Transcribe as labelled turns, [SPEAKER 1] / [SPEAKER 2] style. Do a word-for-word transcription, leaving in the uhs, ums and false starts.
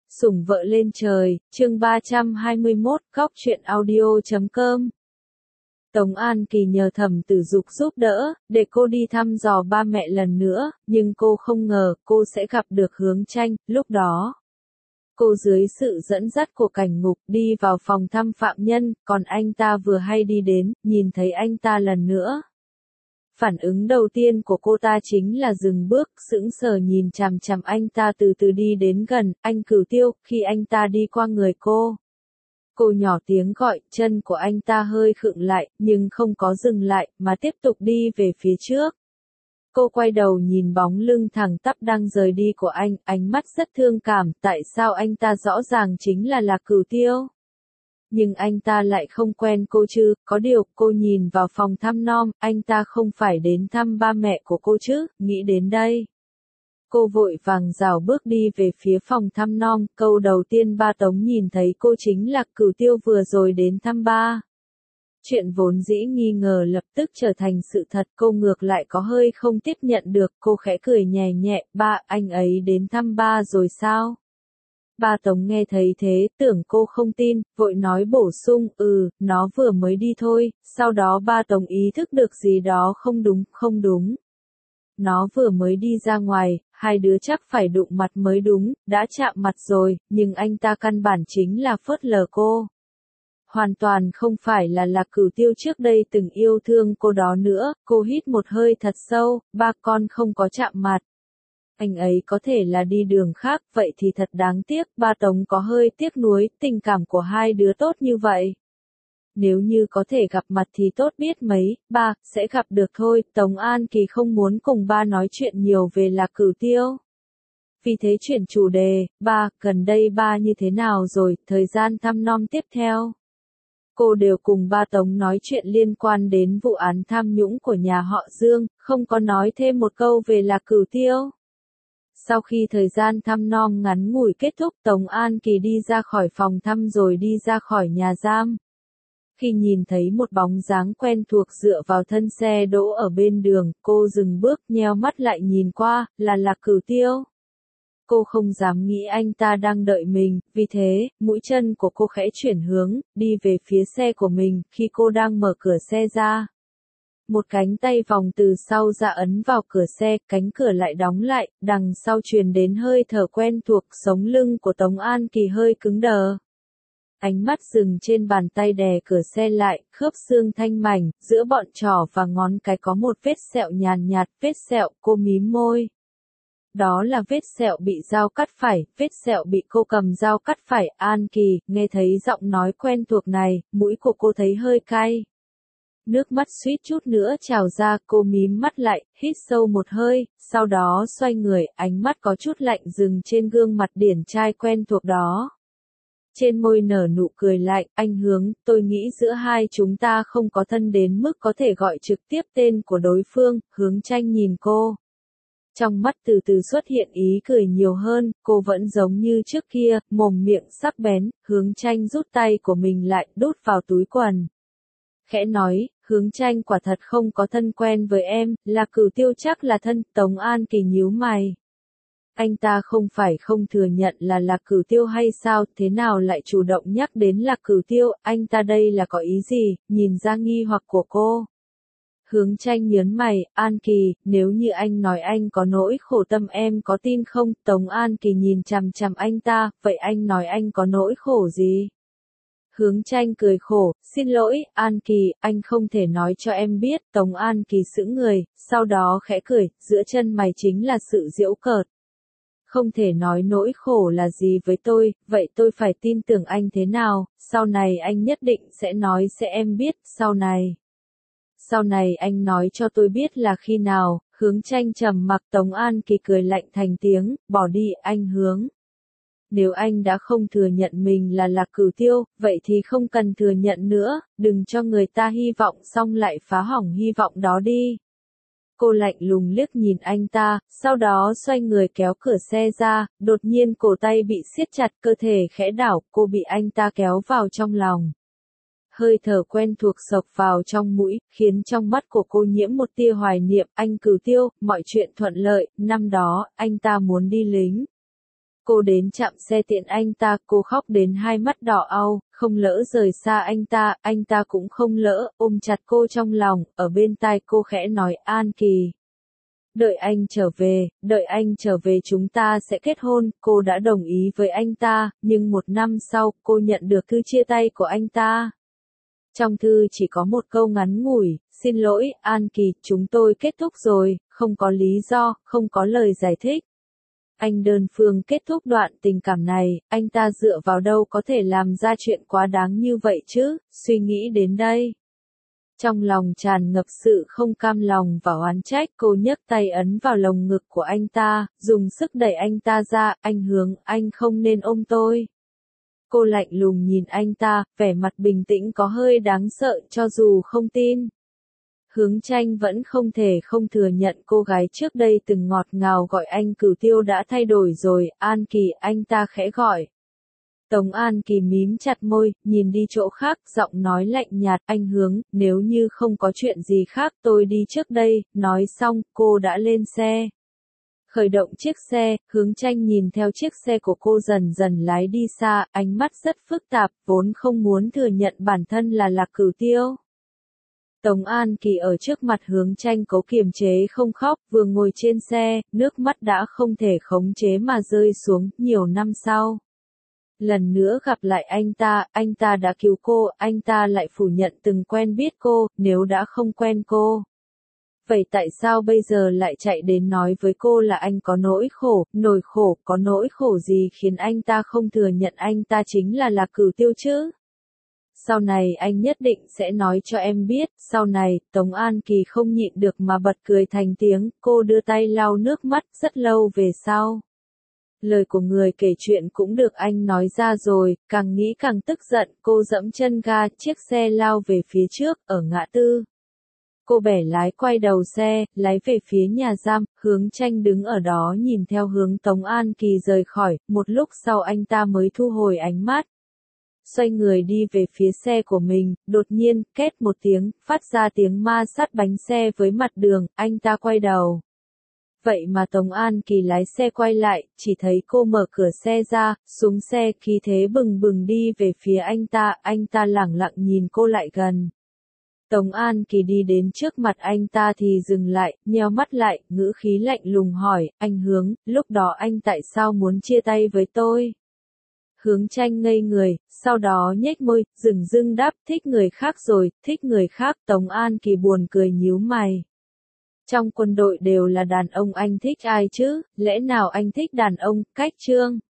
[SPEAKER 1] Sủng vợ lên trời, chương ba trăm hai mươi mốt, góc truyện audio chấm com. Tống An Kỳ nhờ Thẩm Tử Dục giúp đỡ, để cô đi thăm dò ba mẹ lần nữa, nhưng cô không ngờ cô sẽ gặp được Hướng Tranh. Lúc đó, cô dưới sự dẫn dắt của cảnh ngục đi vào phòng thăm phạm nhân, còn anh ta vừa hay đi đến, nhìn thấy anh ta lần nữa. Phản ứng đầu tiên của cô ta chính là dừng bước, sững sờ nhìn chằm chằm anh ta từ từ đi đến gần. Anh Cửu Tiêu. Khi anh ta đi qua người cô, cô nhỏ tiếng gọi, chân của anh ta hơi khựng lại, nhưng không có dừng lại, mà tiếp tục đi về phía trước. Cô quay đầu nhìn bóng lưng thẳng tắp đang rời đi của anh, ánh mắt rất thương cảm, tại sao anh ta rõ ràng chính là là Cửu Tiêu. Nhưng anh ta lại không quen cô chứ, có điều, cô nhìn vào phòng thăm nom, anh ta không phải đến thăm ba mẹ của cô chứ, nghĩ đến đây. Cô vội vàng rảo bước đi về phía phòng thăm nom, câu đầu tiên ba Tống nhìn thấy cô chính là Cửu Tiêu vừa rồi đến thăm ba. Chuyện vốn dĩ nghi ngờ lập tức trở thành sự thật, cô ngược lại có hơi không tiếp nhận được, cô khẽ cười nhẹ nhẹ, ba, anh ấy đến thăm ba rồi sao? Ba Tống nghe thấy thế, tưởng cô không tin, vội nói bổ sung, ừ, nó vừa mới đi thôi. Sau đó ba Tống ý thức được gì đó không đúng, không đúng. Nó vừa mới đi ra ngoài, hai đứa chắc phải đụng mặt mới đúng, đã chạm mặt rồi, nhưng anh ta căn bản chính là phớt lờ cô. Hoàn toàn không phải là là Cửu Tiêu trước đây từng yêu thương cô đó nữa. Cô hít một hơi thật sâu, ba con không có chạm mặt. Anh ấy có thể là đi đường khác, vậy thì thật đáng tiếc. Ba Tống có hơi tiếc nuối, tình cảm của hai đứa tốt như vậy. Nếu như có thể gặp mặt thì tốt biết mấy, ba, sẽ gặp được thôi. Tống An Kỳ không muốn cùng ba nói chuyện nhiều về Lạc Cửu Tiêu. Vì thế chuyển chủ đề, ba, gần đây ba như thế nào rồi, thời gian thăm nom tiếp theo. Cô đều cùng ba Tống nói chuyện liên quan đến vụ án tham nhũng của nhà họ Dương, không có nói thêm một câu về Lạc Cửu Tiêu. Sau khi thời gian thăm nom ngắn ngủi kết thúc, Tống An Kỳ đi ra khỏi phòng thăm rồi đi ra khỏi nhà giam. Khi nhìn thấy một bóng dáng quen thuộc dựa vào thân xe đỗ ở bên đường, cô dừng bước, nheo mắt lại nhìn qua, là Lạc Cửu Tiêu. Cô không dám nghĩ anh ta đang đợi mình, vì thế, mũi chân của cô khẽ chuyển hướng, đi về phía xe của mình. Khi cô đang mở cửa xe ra, một cánh tay vòng từ sau ra ấn vào cửa xe, cánh cửa lại đóng lại, đằng sau truyền đến hơi thở quen thuộc, sống lưng của Tống An Kỳ hơi cứng đờ. Ánh mắt dừng trên bàn tay đè cửa xe lại, khớp xương thanh mảnh, giữa bọn trỏ và ngón cái có một vết sẹo nhàn nhạt, vết sẹo, cô mím môi. Đó là vết sẹo bị dao cắt phải, vết sẹo bị cô cầm dao cắt phải. An Kỳ, nghe thấy giọng nói quen thuộc này, mũi của cô thấy hơi cay. Nước mắt suýt chút nữa trào ra, cô mím mắt lại, hít sâu một hơi, sau đó xoay người, ánh mắt có chút lạnh dừng trên gương mặt điển trai quen thuộc đó. Trên môi nở nụ cười lạnh, anh Hướng, tôi nghĩ giữa hai chúng ta không có thân đến mức có thể gọi trực tiếp tên của đối phương. Hướng Tranh nhìn cô. Trong mắt từ từ xuất hiện ý cười nhiều hơn, cô vẫn giống như trước kia, mồm miệng sắc bén. Hướng Tranh rút tay của mình lại, đút vào túi quần. Khẽ nói, Hướng Tranh quả thật không có thân quen với em, là Cửu Tiêu chắc là thân. Tống An Kỳ nhíu mày. Anh ta không phải không thừa nhận là Lạc Cửu Tiêu hay sao, thế nào lại chủ động nhắc đến Lạc Cửu Tiêu, anh ta đây là có ý gì, nhìn ra nghi hoặc của cô. Hướng Tranh nhớn mày, An Kỳ, nếu như anh nói anh có nỗi khổ tâm em có tin không? Tống An Kỳ nhìn chằm chằm anh ta, vậy anh nói anh có nỗi khổ gì? Hướng Tranh cười khổ, xin lỗi, An Kỳ, anh không thể nói cho em biết. Tống An Kỳ sững người, sau đó khẽ cười, giữa chân mày chính là sự giễu cợt. Không thể nói nỗi khổ là gì với tôi, vậy tôi phải tin tưởng anh thế nào? Sau này anh nhất định sẽ nói sẽ em biết, sau này. Sau này anh nói cho tôi biết là khi nào. Hướng Tranh trầm mặc. Tống An Kỳ cười lạnh thành tiếng, bỏ đi, anh Hướng. Nếu anh đã không thừa nhận mình là Lạc Cửu Tiêu, vậy thì không cần thừa nhận nữa, đừng cho người ta hy vọng xong lại phá hỏng hy vọng đó đi. Cô lạnh lùng liếc nhìn anh ta, sau đó xoay người kéo cửa xe ra, đột nhiên cổ tay bị siết chặt, cơ thể khẽ đảo, cô bị anh ta kéo vào trong lòng. Hơi thở quen thuộc xộc vào trong mũi, khiến trong mắt của cô nhiễm một tia hoài niệm. Anh Cửu Tiêu, mọi chuyện thuận lợi, năm đó, anh ta muốn đi lính. Cô đến chạm xe tiện anh ta, cô khóc đến hai mắt đỏ au, không lỡ rời xa anh ta, anh ta cũng không lỡ, ôm chặt cô trong lòng, ở bên tai cô khẽ nói An Kỳ. Đợi anh trở về, đợi anh trở về chúng ta sẽ kết hôn, cô đã đồng ý với anh ta, nhưng một năm sau, cô nhận được thư chia tay của anh ta. Trong thư chỉ có một câu ngắn ngủi, xin lỗi, An Kỳ, chúng tôi kết thúc rồi, không có lý do, không có lời giải thích. Anh đơn phương kết thúc đoạn tình cảm này, anh ta dựa vào đâu có thể làm ra chuyện quá đáng như vậy chứ, suy nghĩ đến đây. Trong lòng tràn ngập sự không cam lòng và oán trách, cô nhấc tay ấn vào lồng ngực của anh ta, dùng sức đẩy anh ta ra, anh Hướng, anh không nên ôm tôi. Cô lạnh lùng nhìn anh ta, vẻ mặt bình tĩnh có hơi đáng sợ cho dù không tin. Hướng Tranh vẫn không thể không thừa nhận cô gái trước đây từng ngọt ngào gọi anh Cửu Tiêu đã thay đổi rồi, An Kỳ, anh ta khẽ gọi. Tống An Kỳ mím chặt môi, nhìn đi chỗ khác, giọng nói lạnh nhạt, anh Hướng, nếu như không có chuyện gì khác tôi đi trước đây, nói xong, cô đã lên xe. Khởi động chiếc xe, Hướng Tranh nhìn theo chiếc xe của cô dần dần lái đi xa, ánh mắt rất phức tạp, vốn không muốn thừa nhận bản thân là Lạc Cửu Tiêu. Tống An Kỳ ở trước mặt Hướng Tranh cố kiềm chế không khóc, vừa ngồi trên xe, nước mắt đã không thể khống chế mà rơi xuống, nhiều năm sau. Lần nữa gặp lại anh ta, anh ta đã cứu cô, anh ta lại phủ nhận từng quen biết cô, nếu đã không quen cô. Vậy tại sao bây giờ lại chạy đến nói với cô là anh có nỗi khổ, nỗi khổ, có nỗi khổ gì khiến anh ta không thừa nhận anh ta chính là Lạc Cửu Tiêu chứ? Sau này anh nhất định sẽ nói cho em biết, sau này, Tống An Kỳ không nhịn được mà bật cười thành tiếng, cô đưa tay lau nước mắt, rất lâu về sau. Lời của người kể chuyện cũng được anh nói ra rồi, càng nghĩ càng tức giận, cô dẫm chân ga, chiếc xe lao về phía trước, ở ngã tư. Cô bẻ lái quay đầu xe, lái về phía nhà giam, Hướng Tranh đứng ở đó nhìn theo hướng Tống An Kỳ rời khỏi, một lúc sau anh ta mới thu hồi ánh mắt. Xoay người đi về phía xe của mình, đột nhiên, két một tiếng, phát ra tiếng ma sát bánh xe với mặt đường, anh ta quay đầu. Vậy mà Tống An Kỳ lái xe quay lại, chỉ thấy cô mở cửa xe ra, xuống xe, khí thế bừng bừng đi về phía anh ta, anh ta lẳng lặng nhìn cô lại gần. Tống An Kỳ đi đến trước mặt anh ta thì dừng lại, nheo mắt lại, ngữ khí lạnh lùng hỏi, anh Hướng, lúc đó anh tại sao muốn chia tay với tôi? Hướng Tranh ngây người, sau đó nhếch môi, dửng dưng đáp, thích người khác rồi, thích người khác, Tống An Kỳ buồn cười nhíu mày. Trong quân đội đều là đàn ông, anh thích ai chứ, lẽ nào anh thích đàn ông, Cách Trương?